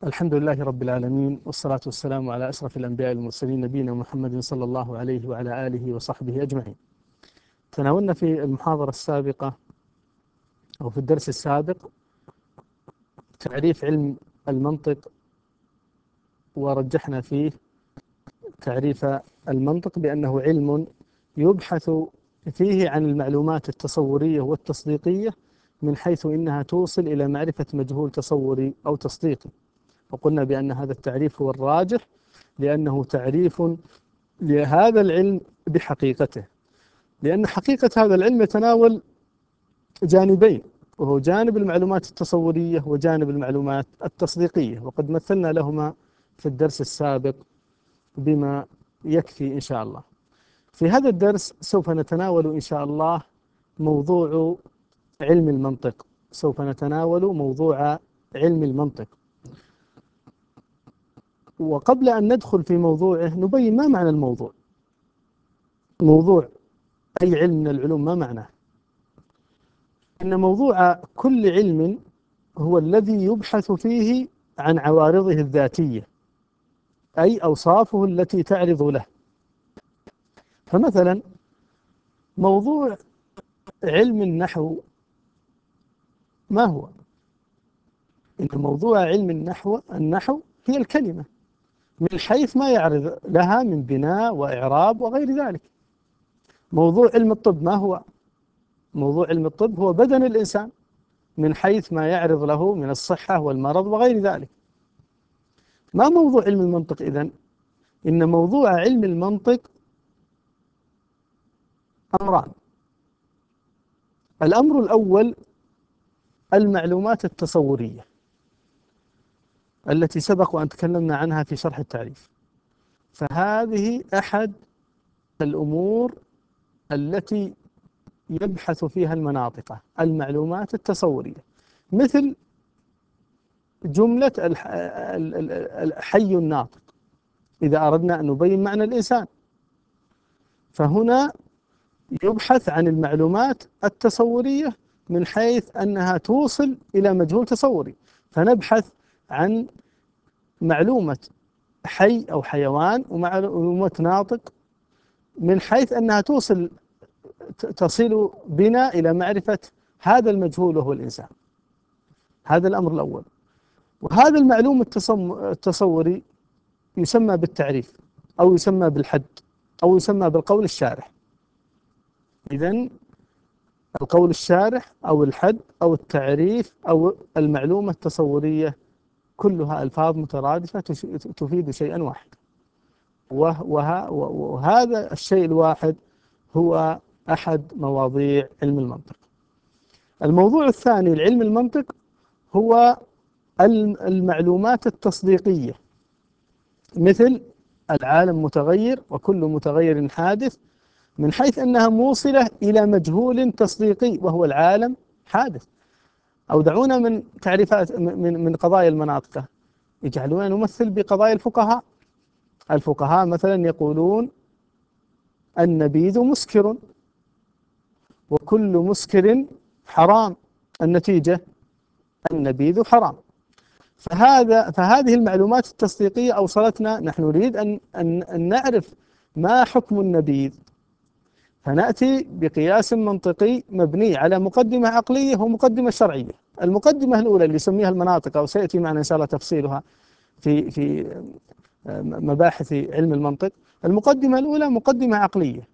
الحمد لله رب العالمين، والصلاة والسلام على أشرف الأنبياء والمرسلين نبينا محمد صلى الله عليه وعلى آله وصحبه أجمعين. تناولنا في المحاضرة السابقة أو في الدرس السابق تعريف علم المنطق، ورجحنا فيه تعريف المنطق بأنه علم يبحث فيه عن المعلومات التصورية والتصديقية من حيث إنها توصل إلى معرفة مجهول تصوري أو تصديقي. وقلنا بأن هذا التعريف هو الراجح لأنه تعريف لهذا العلم بحقيقته، لأن حقيقة هذا العلم يتناول جانبين، وهو جانب المعلومات التصورية وجانب المعلومات التصديقية، وقد مثلنا لهما في الدرس السابق بما يكفي إن شاء الله. في هذا الدرس سوف نتناول إن شاء الله موضوع علم المنطق، سوف نتناول موضوع علم المنطق. وقبل أن ندخل في موضوعه نبين ما معنى الموضوع. موضوع أي علم من العلوم ما معناه؟ إن موضوع كل علم هو الذي يبحث فيه عن عوارضه الذاتية، أي أوصافه التي تعرض له. فمثلا موضوع علم النحو ما هو؟ إن موضوع علم النحو هي الكلمة من حيث ما يعرض لها من بناء وإعراب وغير ذلك. موضوع علم الطب ما هو؟ موضوع علم الطب هو بدن الإنسان من حيث ما يعرض له من الصحة والمرض وغير ذلك. ما موضوع علم المنطق إذن؟ إن موضوع علم المنطق أمران. الأمر الأول المعلومات التصورية التي سبق وأن تكلمنا عنها في شرح التعريف، فهذه أحد الأمور التي يبحث فيها المناطق، المعلومات التصورية، مثل جملة الحي الناطق. إذا أردنا أن نبين معنى الإنسان فهنا يبحث عن المعلومات التصورية من حيث أنها توصل إلى مجهول تصوري، فنبحث عن معلومة حي أو حيوان ومعلومة ناطق من حيث أنها تصل بنا إلى معرفة هذا المجهول وهو الإنسان. هذا الأمر الأول. وهذا المعلوم التصوري يسمى بالتعريف، أو يسمى بالحد، أو يسمى بالقول الشارح. إذن القول الشارح أو الحد أو التعريف أو المعلومة التصورية كلها ألفاظ مترادفة تفيد شيئا واحدا، وهذا الشيء الواحد هو أحد مواضيع علم المنطق. الموضوع الثاني لعلم المنطق هو المعلومات التصديقية، مثل العالم متغير وكل متغير حادث، من حيث أنها موصلة إلى مجهول تصديقي وهو العالم حادث. أو دعونا من تعريفات من قضايا المناطق يجعلون نمثل بقضايا الفقهاء. الفقهاء مثلا يقولون النبيذ مسكر وكل مسكر حرام، النتيجة النبيذ حرام. فهذه المعلومات التصديقية أوصلتنا، نحن نريد أن نعرف ما حكم النبيذ، فنأتي بقياس منطقي مبني على مقدمة عقلية ومقدمة شرعية. المقدمة الأولى اللي يسميها المناطق، أو سيأتي معنا إن شاء الله تفصيلها في مباحث علم المنطق. المقدمة الأولى مقدمة عقلية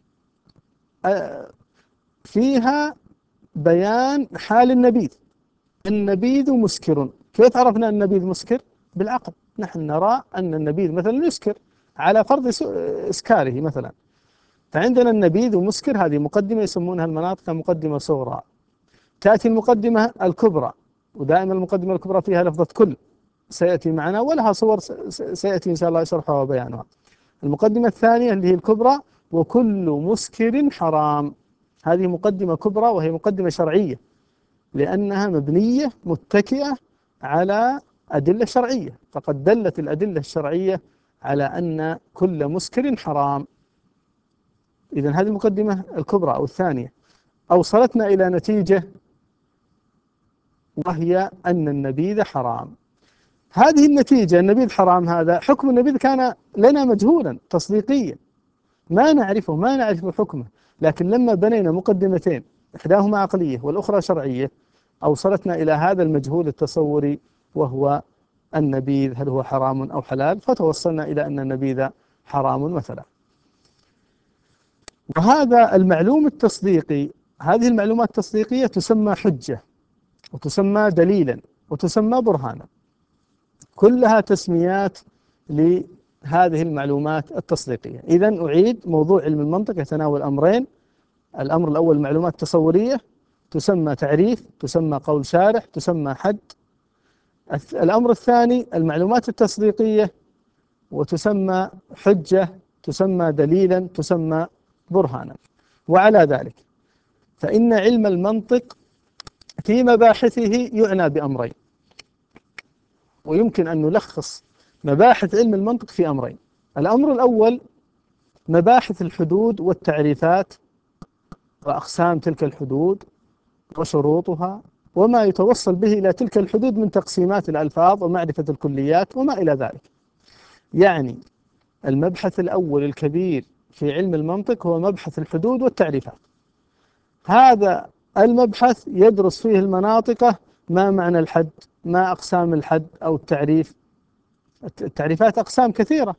فيها بيان حال النبيذ. النبيذ مسكر. كيف عرفنا النبيذ مسكر؟ بالعقل. نحن نرى أن النبيذ مثلا يسكر على فرض إسكاره مثلا، فعندنا النبيذ ومسكر. هذه مقدمة يسمونها المناطق مقدمة صغرى. تأتي المقدمة الكبرى، ودائما المقدمة الكبرى فيها لفظة كل، سيأتي معنا ولها صور سيأتي إن شاء الله شرحها وبيانها. المقدمة الثانية اللي هي الكبرى، وكل مسكر حرام. هذه مقدمة كبرى وهي مقدمة شرعية، لأنها مبنية متكئة على أدلة شرعية، فقد دلت الأدلة الشرعية على أن كل مسكر حرام. إذن هذه المقدمة الكبرى أو الثانية أوصلتنا إلى نتيجة، وهي أن النبيذ حرام. هذه النتيجة النبيذ حرام، هذا حكم النبيذ كان لنا مجهولا تصديقيا، ما نعرفه، ما نعرف حكمه، لكن لما بنينا مقدمتين إحداهما عقلية والأخرى شرعية أوصلتنا إلى هذا المجهول التصوري، وهو النبيذ هل هو حرام أو حلال، فتوصلنا إلى أن النبيذ حرام مثلا. وهذا المعلوم التصديقي، هذه المعلومات التصديقية تسمى حجة، وتسمى دليلا، وتسمى برهانا، كلها تسميات لهذه المعلومات التصديقية. إذن أعيد، موضوع علم المنطق يتناول أمرين: الأمر الأول المعلومات التصورية، تسمى تعريف، تسمى قول شارح، تسمى حد. الأمر الثاني المعلومات التصديقية، وتسمى حجة، تسمى دليلا، تسمى برهانا. وعلى ذلك فإن علم المنطق في مباحثه يعنى بأمرين، ويمكن أن نلخص مباحث علم المنطق في أمرين. الأمر الأول مباحث الحدود والتعريفات وأقسام تلك الحدود وشروطها، وما يتوصل به إلى تلك الحدود من تقسيمات الألفاظ ومعرفة الكليات وما إلى ذلك. يعني المبحث الأول الكبير في علم المنطق هو مبحث الحدود والتعريفات. هذا المبحث يدرس فيه المناطق، ما معنى الحد، ما أقسام الحد أو التعريف. التعريفات أقسام كثيرة،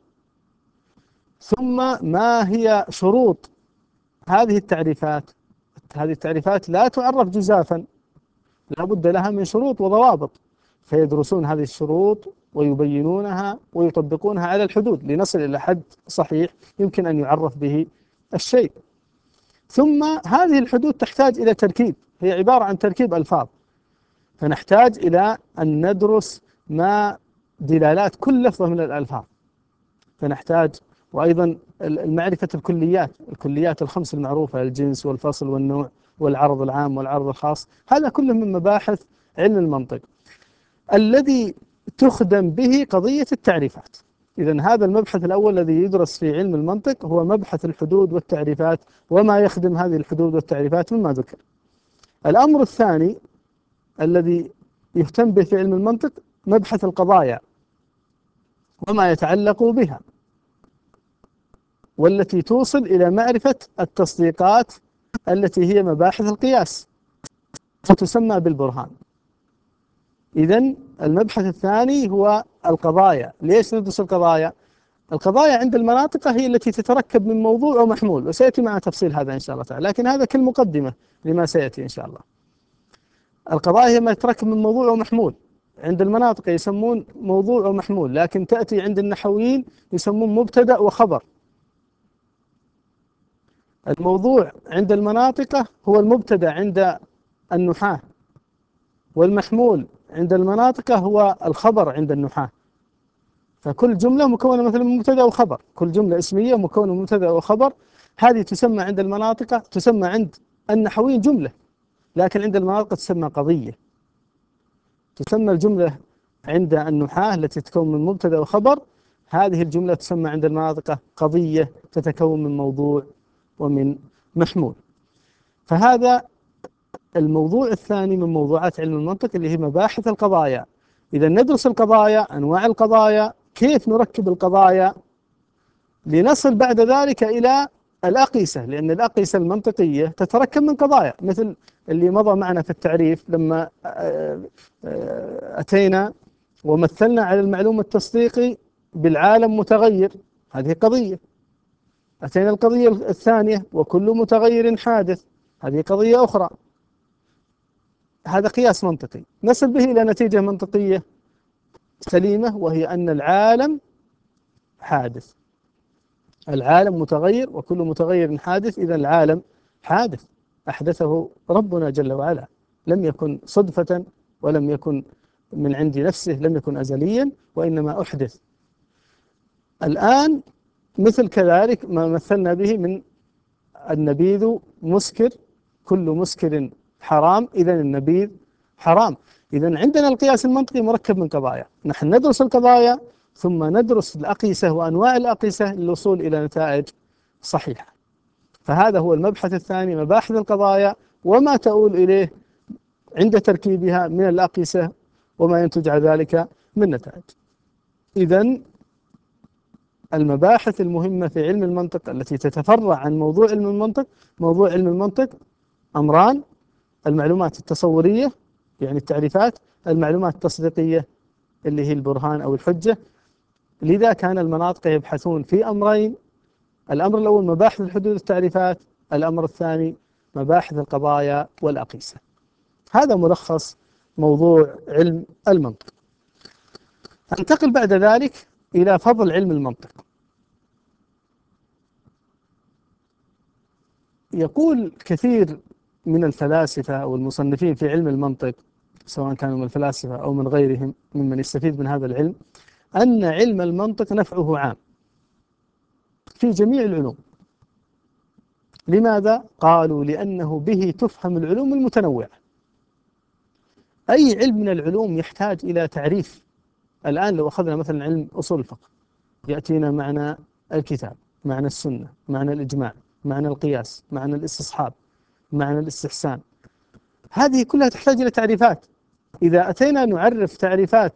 ثم ما هي شروط هذه التعريفات. هذه التعريفات لا تعرف جزافا، لا بد لها من شروط وضوابط، فيدرسون هذه الشروط ويبينونها ويطبقونها على الحدود لنصل إلى حد صحيح يمكن أن يعرف به الشيء. ثم هذه الحدود تحتاج إلى تركيب، هي عبارة عن تركيب ألفاظ، فنحتاج إلى أن ندرس ما دلالات كل لفظة من الألفاظ، فنحتاج وأيضا المعرفة الكليات الخمس المعروفة: الجنس والفصل والنوع والعرض العام والعرض الخاص. هذا كله من مباحث علم المنطق الذي تخدم به قضية التعريفات. إذن هذا المبحث الأول الذي يدرس في علم المنطق هو مبحث الحدود والتعريفات وما يخدم هذه الحدود والتعريفات مما ذكر. الأمر الثاني الذي يهتم به في علم المنطق مبحث القضايا وما يتعلق بها، والتي توصل إلى معرفة التصديقات التي هي مباحث القياس وتسمى بالبرهان. إذن المبحث الثاني هو القضايا. ليش ندرس القضايا؟ القضايا عند المناطق هي التي تتركب من موضوع ومحمول، وسيأتي مع تفصيل هذا إن شاء الله تعالى، لكن هذا كالمقدمة لما سيأتي إن شاء الله. القضايا هي ما يتركب من موضوع ومحمول. عند المناطق يسمون موضوع ومحمول، لكن تأتي عند النحويين يسمون مبتدأ وخبر. الموضوع عند المناطق هو المبتدأ عند النحاة، والمحمول عند المناطق هو الخبر عند النحاة. فكل جملة مكونة مثلا من مبتدأ وخبر، كل جملة اسمية مكونة من مبتدأ وخبر، هذه تسمى عند المناطق، تسمى عند النحويين جملة، لكن عند المناطق تسمى قضية. تسمى الجملة عند النحاة التي تتكون من مبتدأ وخبر، هذه الجملة تسمى عند المناطق قضية تتكون من موضوع ومن محمول. فهذا الموضوع الثاني من موضوعات علم المنطق اللي هي مباحث القضايا. إذا ندرس القضايا، أنواع القضايا، كيف نركب القضايا، لنصل بعد ذلك إلى الأقيسة، لأن الأقيسة المنطقية تتركب من قضايا، مثل اللي مضى معنا في التعريف لما أتينا ومثلنا على المعلوم التصديقي بالعالم متغير، هذه قضية. أتينا القضية الثانية وكل متغير حادث، هذه قضية أخرى. هذا قياس منطقي نصل به إلى نتيجة منطقية سليمة، وهي أن العالم حادث، العالم متغير وكل متغير حادث. إذا العالم حادث أحدثه ربنا جل وعلا، لم يكن صدفة ولم يكن من عند نفسه، لم يكن أزليا وإنما أحدث. الآن مثل كذلك ما مثلنا به من النبيذ مسكر، كل مسكر حرام، إذا النبيذ حرام. إذا عندنا القياس المنطقي مركب من قضايا، نحن ندرس القضايا ثم ندرس الأقيسة وأنواع الأقيسة للوصول إلى نتائج صحيحة. فهذا هو المبحث الثاني، مباحث القضايا وما تؤول إليه عند تركيبها من الأقيسة وما ينتج على ذلك من نتائج. إذن المباحث المهمة في علم المنطق التي تتفرع عن موضوع علم المنطق، موضوع علم المنطق أمران: المعلومات التصورية يعني التعريفات، المعلومات التصديقية اللي هي البرهان أو الحجة. لذا كان المناطق يبحثون في أمرين: الأمر الأول مباحث الحدود والتعريفات، الأمر الثاني مباحث القضايا والأقيسة. هذا ملخص موضوع علم المنطق. أنتقل بعد ذلك إلى فضل علم المنطق. يقول كثير من الفلاسفة أو المصنفين في علم المنطق، سواء كانوا من الفلاسفة أو من غيرهم ممن يستفيد من هذا العلم، أن علم المنطق نفعه عام في جميع العلوم. لماذا؟ قالوا لأنه به تفهم العلوم المتنوعة. أي علم من العلوم يحتاج إلى تعريف. الآن لو أخذنا مثلا علم أصول الفقه، يأتينا معنى الكتاب، معنى السنة، معنى الإجماع، معنى القياس، معنى الاستصحاب، معنى الاستحسان. هذه كلها تحتاج إلى تعريفات. إذا أتينا نعرف تعريفات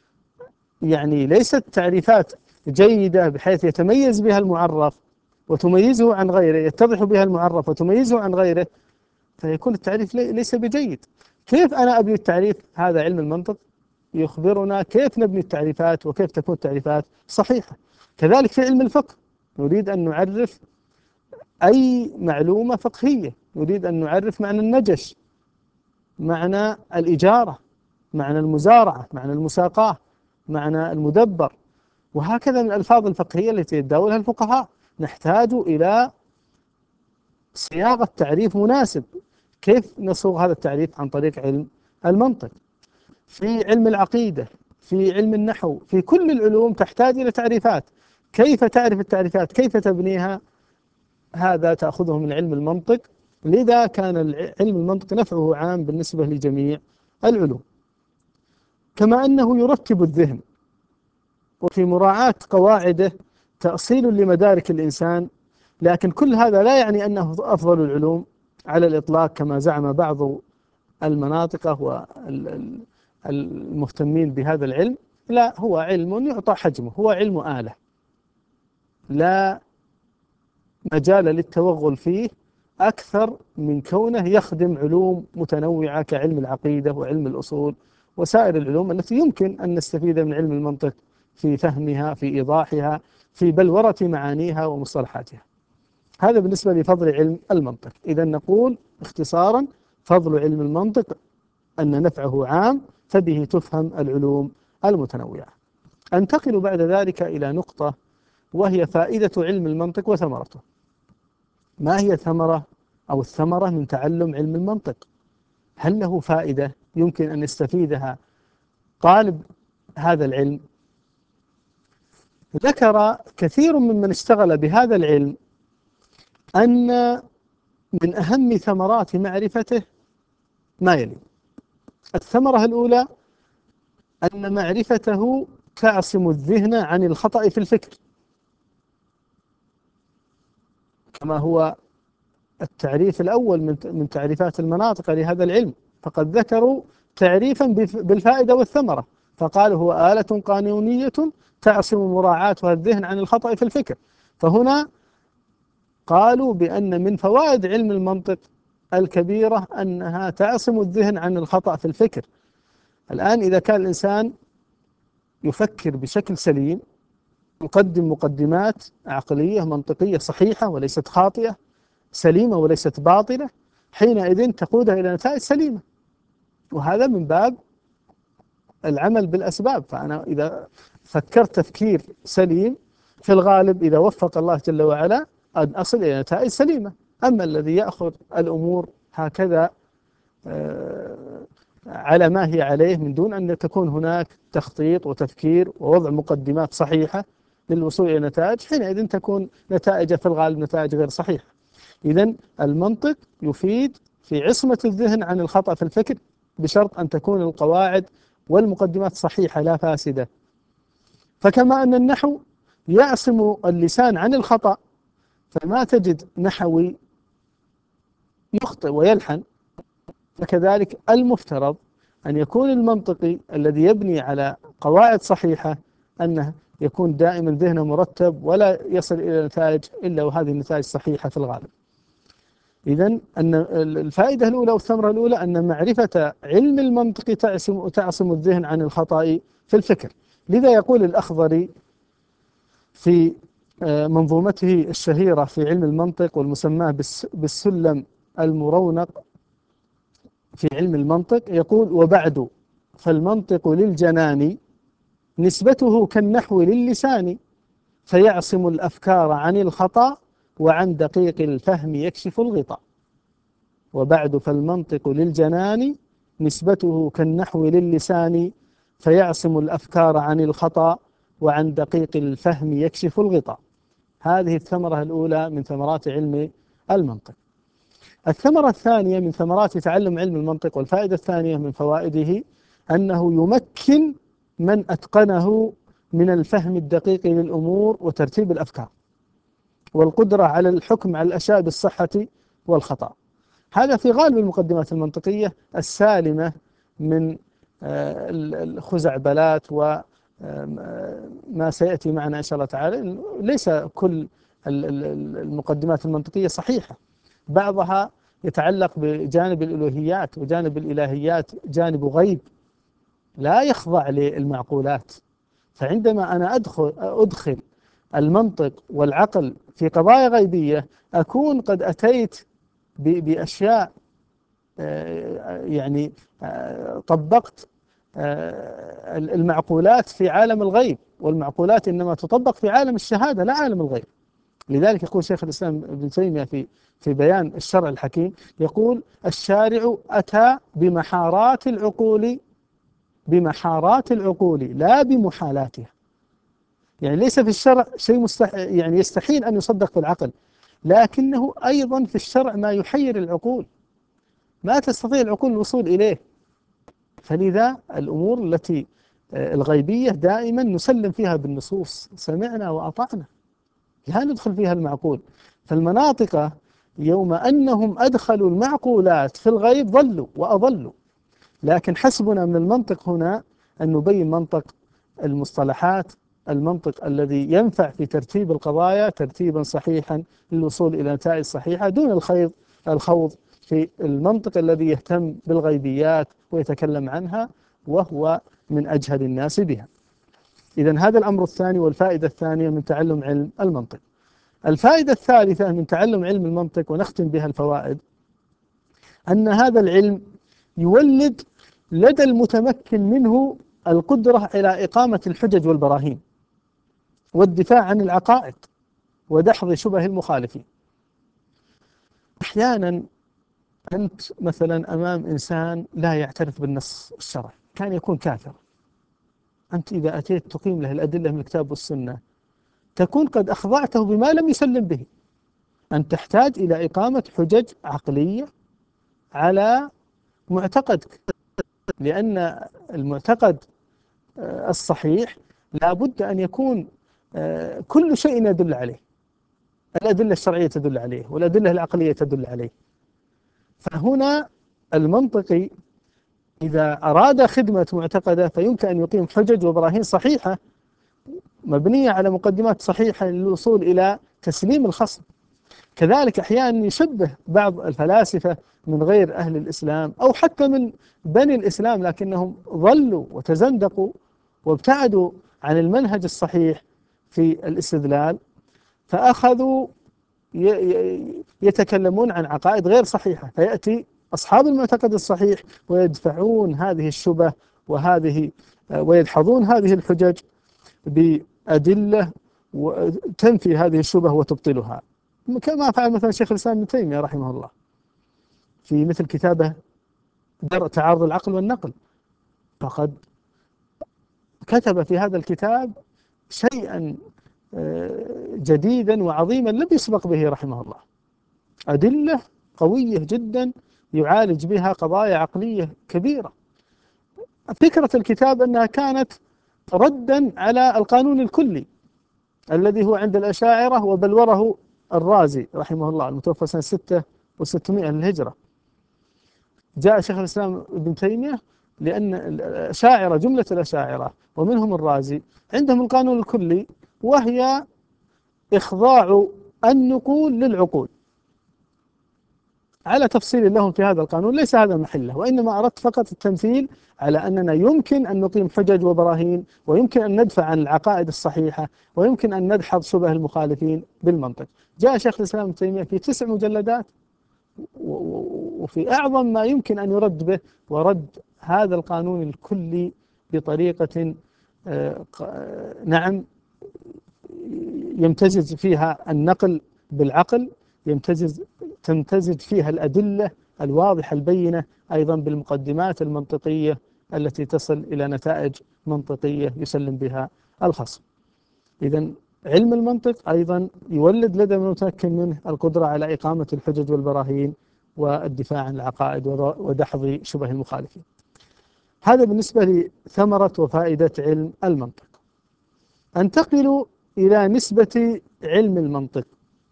يعني ليست تعريفات جيدة بحيث يتميز بها المعرف وتميزه عن غيره، يتضح بها المعرف وتميزه عن غيره، فيكون التعريف ليس بجيد. كيف أنا أبني التعريف؟ هذا علم المنطق يخبرنا كيف نبني التعريفات وكيف تكون التعريفات صحيحة. كذلك في علم الفقه، نريد أن نعرف أي معلومة فقهية، نريد أن نعرف معنى النجش، معنى الإجارة، معنى المزارعة، معنى المساقاة، معنى المدبر، وهكذا من الألفاظ الفقهية التي يتداولها الفقهاء. نحتاج إلى صياغة تعريف مناسب. كيف نصوغ هذا التعريف؟ عن طريق علم المنطق. في علم العقيدة، في علم النحو، في كل العلوم تحتاج إلى تعريفات. كيف تعرف التعريفات؟ كيف تبنيها؟ هذا تأخذه من علم المنطق. لذا كان علم المنطق نفعه عام بالنسبة لجميع العلوم. كما أنه يرتب الذهن، وفي مراعاة قواعده تأصيل لمدارك الإنسان. لكن كل هذا لا يعني أنه أفضل العلوم على الإطلاق كما زعم بعض المناطق والمهتمين بهذا العلم. لا، هو علم يعطى حجمه، هو علم آلة، لا مجال للتوغل فيه أكثر من كونه يخدم علوم متنوعة كعلم العقيدة وعلم الأصول وسائر العلوم التي يمكن أن نستفيد من علم المنطق في فهمها، في إيضاحها، في بلورة معانيها ومصطلحاتها. هذا بالنسبة لفضل علم المنطق. إذا نقول اختصارا: فضل علم المنطق أن نفعه عام، فبه تفهم العلوم المتنوعة. أنتقل بعد ذلك إلى نقطة، وهي فائدة علم المنطق وثمرته. ما هي ثمرة أو الثمرة من تعلم علم المنطق؟ هل له فائدة يمكن أن يستفيدها طالب هذا العلم؟ ذكر كثير ممن اشتغل بهذا العلم أن من أهم ثمرات معرفته ما يلي: الثمرة الأولى أن معرفته تعصم الذهن عن الخطأ في الفكر، كما هو التعريف الأول من تعريفات المناطق لهذا العلم. فقد ذكروا تعريفا بالفائدة والثمرة، فقالوا هو آلة قانونية تعصم مراعاتها الذهن عن الخطأ في الفكر. فهنا قالوا بأن من فوائد علم المنطق الكبيرة أنها تعصم الذهن عن الخطأ في الفكر. الآن إذا كان الإنسان يفكر بشكل سليم، يقدم مقدمات عقلية منطقية صحيحة وليست خاطئة، سليمة وليست باطلة، حينئذ تقودها إلى نتائج سليمة. وهذا من باب العمل بالأسباب. فأنا إذا فكرت تفكير سليم، في الغالب إذا وفق الله جل وعلا أن أصل إلى نتائج سليمة. أما الذي يأخذ الأمور هكذا على ما هي عليه من دون أن تكون هناك تخطيط وتفكير ووضع مقدمات صحيحة للوصول إلى نتائج، حينئذ تكون نتائج في الغالب نتائج غير صحيحة. إذن المنطق يفيد في عصمة الذهن عن الخطأ في الفكر، بشرط أن تكون القواعد والمقدمات صحيحة لا فاسدة. فكما أن النحو يعصم اللسان عن الخطأ، فما تجد نحوي يخطئ ويلحن، فكذلك المفترض أن يكون المنطقي الذي يبني على قواعد صحيحة أنه يكون دائما ذهنه مرتب ولا يصل إلى نتائج إلا وهذه النتائج صحيحة في الغالب. إذن أن الفائدة الأولى والثمرة الأولى أن معرفة علم المنطق تعصم الذهن عن الخطأ في الفكر. لذا يقول الأخضري في منظومته الشهيرة في علم المنطق والمسماه بالسلم المرونق في علم المنطق، يقول: وبعد فالمنطق للجنان نسبته كالنحو للسان، فيعصم الأفكار عن الخطأ وعن دقيق الفهم يكشف الغطاء. وبعد فالمنطق للجنان نسبته كالنحو للسان، فيعصم الأفكار عن الخطأ وعن دقيق الفهم يكشف الغطاء. هذه الثمرة الأولى من ثمرات علم المنطق. الثمرة الثانية من ثمرات تعلم علم المنطق والفائدة الثانية من فوائده أنه يمكن من أتقنه من الفهم الدقيق للأمور وترتيب الأفكار والقدرة على الحكم على الأشياء بالصحة والخطأ. هذا في غالب المقدمات المنطقية السالمة من الخزعبلات وما سيأتي معنا إن شاء الله تعالى. ليس كل المقدمات المنطقية صحيحة، بعضها يتعلق بجانب الألوهيات، وجانب الإلهيات جانب غيب لا يخضع للمعقولات. فعندما أنا أدخل المنطق والعقل في قضايا غيبية أكون قد أتيت بأشياء يعني طبقت المعقولات في عالم الغيب، والمعقولات إنما تطبق في عالم الشهادة لا عالم الغيب. لذلك يقول شيخ الإسلام ابن تيمية في بيان الشرع الحكيم، يقول: الشارع أتى بمحارات العقول لا بمحالاتها. يعني ليس في الشرع شيء يعني يستحيل أن يصدق بالعقل، لكنه أيضا في الشرع ما يحير العقول، ما تستطيع العقول الوصول إليه. فلذا الأمور التي الغيبية دائما نسلم فيها بالنصوص، سمعنا وأطعنا، لا ندخل فيها المعقول. فالمناطق يوم أنهم أدخلوا المعقولات في الغيب ضلوا وأضلوا. لكن حسبنا من المنطق هنا أن نبين منطق المصطلحات، المنطق الذي ينفع في ترتيب القضايا ترتيبا صحيحا للوصول إلى نتائج صحيحة، دون الخوض في المنطق الذي يهتم بالغيبيات ويتكلم عنها وهو من أجهل الناس بها. إذن هذا الأمر الثاني والفائدة الثانية من تعلم علم المنطق. الفائدة الثالثة من تعلم علم المنطق ونختم بها الفوائد، أن هذا العلم يولد لدى المتمكن منه القدرة على إقامة الحجج والبراهين والدفاع عن العقائد ودحض شبه المخالفين. أحيانا أنت مثلا أمام إنسان لا يعترف بالنص الشرعي، كان يكون كافر، أنت إذا أتيت تقيم له الأدلة من الكتاب والسنة تكون قد أخضعته بما لم يسلم به. أن تحتاج إلى إقامة حجج عقلية على معتقدك، لأن المعتقد الصحيح لا بد أن يكون كل شيء يدل عليه، الأدلة الشرعية تدل عليه والأدلة العقلية تدل عليه. فهنا المنطقي إذا أراد خدمة معتقده فيمكن أن يقيم حجج وبراهين صحيحة مبنية على مقدمات صحيحة للوصول إلى تسليم الخصم. كذلك أحيانا يشبه بعض الفلاسفة من غير أهل الإسلام أو حتى من بني الإسلام لكنهم ظلوا وتزندقوا وابتعدوا عن المنهج الصحيح في الاستدلال، فأخذوا يتكلمون عن عقائد غير صحيحة، فيأتي أصحاب المعتقد الصحيح ويدفعون هذه الشبه ويدحضون هذه الحجج بأدلة وتنفي هذه الشبه وتبطلها، كما فعل مثلا شيخ الإسلام ابن تيمية رحمه الله في مثل كتابه درء تعارض العقل والنقل. فقد كتب في هذا الكتاب شيئا جديدا وعظيما لم يسبق به رحمه الله، أدلة قوية جدا يعالج بها قضايا عقلية كبيرة. فكرة الكتاب أنها كانت ردا على القانون الكلي الذي هو عند الأشاعرة وبلوره الرازي رحمه الله المتوفى سنة 600 للهجرة. جاء شيخ الإسلام ابن تيمية لأن الأشاعرة، جملة الأشاعرة ومنهم الرازي، عندهم القانون الكلي، وهي إخضاع النقول للعقول. على تفصيل لهم في هذا القانون ليس هذا محله، وإنما أردت فقط التمثيل على أننا يمكن أن نقيم حجج وبراهين، ويمكن أن ندفع عن العقائد الصحيحة، ويمكن أن ندحض شبه المخالفين بالمنطق. جاء شيخ الإسلام ابن تيمية في 9 مجلدات وفي أعظم ما يمكن أن يرد به، ورد هذا القانون الكلي بطريقة نعم يمتزج فيها النقل بالعقل، تمتزج فيها الأدلة الواضحة البينة أيضا بالمقدمات المنطقية التي تصل إلى نتائج منطقية يسلم بها الخصم. إذن علم المنطق أيضا يولد لدى المتمكن منه القدرة على إقامة الحجج والبراهين والدفاع عن العقائد ودحض شبه المخالفين. هذا بالنسبة لثمرة وفائدة علم المنطق. أنتقل إلى نسبة علم المنطق.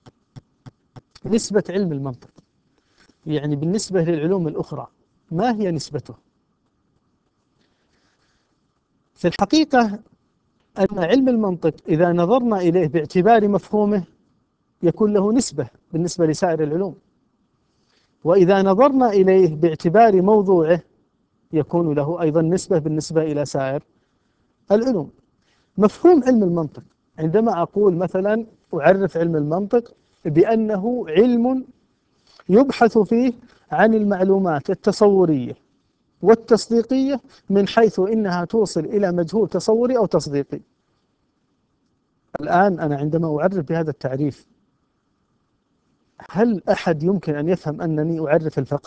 نسبة علم المنطق يعني بالنسبة للعلوم الأخرى ما هي نسبته؟ في الحقيقة أن علم المنطق إذا نظرنا إليه باعتبار مفهومه يكون له نسبة بالنسبة لسائر العلوم، وإذا نظرنا إليه باعتبار موضوعه يكون له أيضا نسبة بالنسبة إلى سائر العلوم. مفهوم علم المنطق، عندما أقول مثلا أعرف علم المنطق بأنه علم يبحث فيه عن المعلومات التصورية والتصديقية من حيث إنها توصل إلى مجهول تصوري أو تصديقي. الآن أنا عندما أعرف بهذا التعريف، هل أحد يمكن أن يفهم أنني أعرف الفقه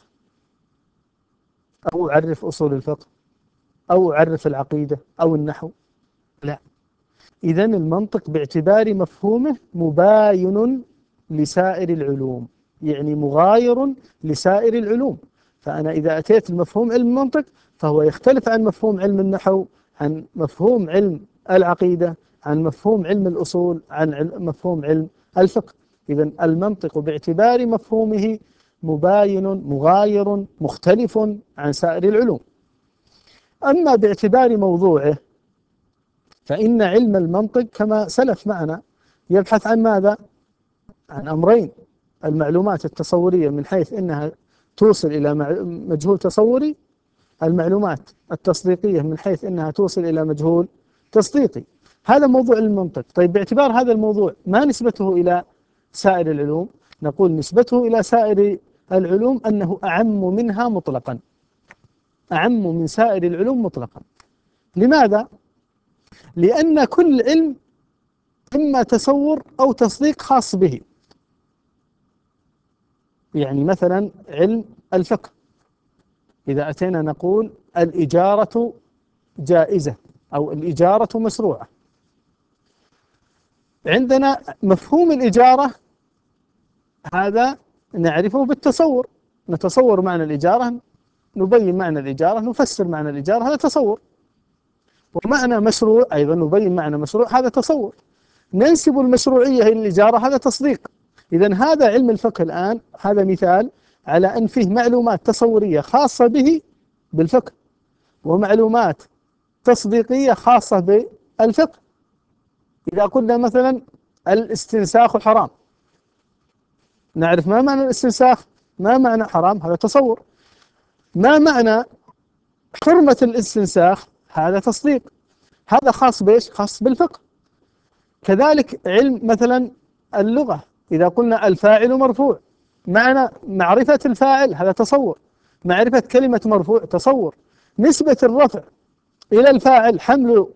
أو أعرف أصول الفقه أو أعرف العقيدة أو النحو؟ لا. إذن المنطق باعتبار مفهومه مباين لسائر العلوم، يعني مغاير لسائر العلوم. فأنا إذا أتيت المفهوم علم المنطق فهو يختلف عن مفهوم علم النحو، عن مفهوم علم العقيدة، عن مفهوم علم الأصول، عن مفهوم علم الفقه. إذن المنطق باعتبار مفهومه مباين مغاير مختلف عن سائر العلوم. أما باعتبار موضوعه فإن علم المنطق كما سلف معنا يبحث عن ماذا؟ عن أمرين: المعلومات التصورية من حيث إنها توصل إلى مجهول تصوري، المعلومات التصديقية من حيث إنها توصل إلى مجهول تصديقي. هذا موضوع المنطق. طيب باعتبار هذا الموضوع ما نسبته إلى سائر العلوم؟ نقول نسبته إلى سائر العلوم أنه أعم منها مطلقا، أعم من سائر العلوم مطلقا. لماذا؟ لأن كل علم إما تصور أو تصديق خاص به. يعني مثلا علم الفقه، إذا أتينا نقول الإجارة جائزة أو الإجارة مشروعة، عندنا مفهوم الإجارة هذا نعرفه بالتصور، نتصور معنى الإجارة، نبين معنى الإجارة، نفسر معنى الإجارة، هذا تصور. ومعنى مشروع أيضا نبين معنى مشروع، هذا تصور. ننسب المشروعية إلى الإجارة، هذا تصديق. إذن هذا علم الفقه الآن، هذا مثال على أن فيه معلومات تصورية خاصة به بالفقه، ومعلومات تصديقية خاصة بالفقه. إذا قلنا مثلا الاستنساخ حرام، نعرف ما معنى الاستنساخ، ما معنى حرام، هذا تصور. ما معنى حرمة الاستنساخ، هذا تصديق. هذا خاص بإيش؟ خاص بالفقه. كذلك علم مثلا اللغة، إذا قلنا الفاعل مرفوع، معنى معرفة الفاعل، هذا تصور. معرفة كلمة مرفوع تصور. نسبة الرفع إلى الفاعل، حمل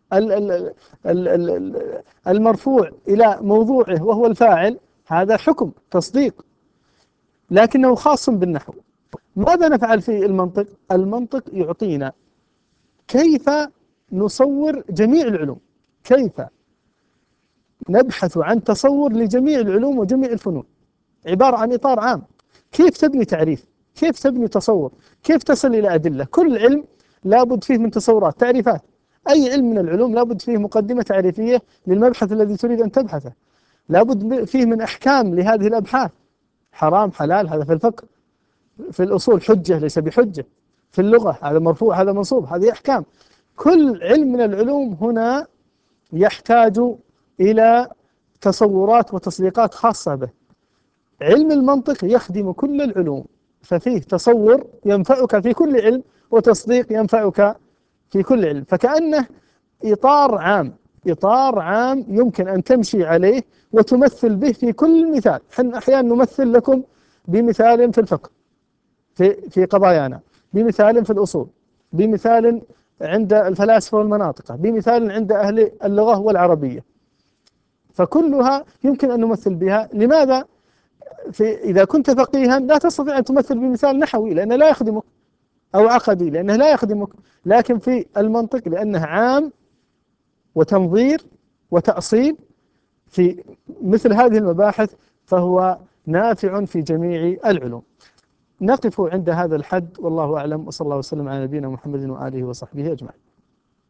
المرفوع إلى موضوعه وهو الفاعل، هذا حكم تصديق، لكنه خاص بالنحو. ماذا نفعل في المنطق؟ المنطق يعطينا كيف نصور جميع العلوم، كيف نبحث عن تصور لجميع العلوم وجميع الفنون، عبارة عن إطار عام. كيف تبني تعريف، كيف تبني تصور، كيف تصل إلى أدلة. كل علم لابد فيه من تصورات، تعريفات. أي علم من العلوم لابد فيه مقدمة تعريفية للمبحث الذي تريد أن تبحثه، لابد فيه من أحكام لهذه الأبحاث، حرام حلال، هذا في الفقه. في الأصول حجة ليس بحجة، في اللغة، هذا مرفوع هذا منصوب، هذه أحكام. كل علم من العلوم هنا يحتاج إلى تصورات وتصديقات خاصة به. علم المنطق يخدم كل العلوم، ففيه تصور ينفعك في كل علم وتصديق ينفعك في كل علم، فكأنه إطار عام، إطار عام يمكن أن تمشي عليه وتمثل به في كل مثال. حنا أحيانا نمثل لكم بمثال في الفقه في قضايانا، بمثال في الأصول، بمثال عند الفلاسفة والمناطق، بمثال عند أهل اللغة والعربية، فكلها يمكن أن نمثل بها. لماذا؟ إذا كنت فقيها لا تستطيع أن تمثل بمثال نحوي لأنه لا يخدمك، أو عقدي لأنه لا يخدمك، لكن في المنطق لأنه عام وتنظير وتأصيل في مثل هذه المباحث فهو نافع في جميع العلوم. نقف عند هذا الحد، والله أعلم، وصلى الله وسلم على نبينا محمد وآله وصحبه أجمعين.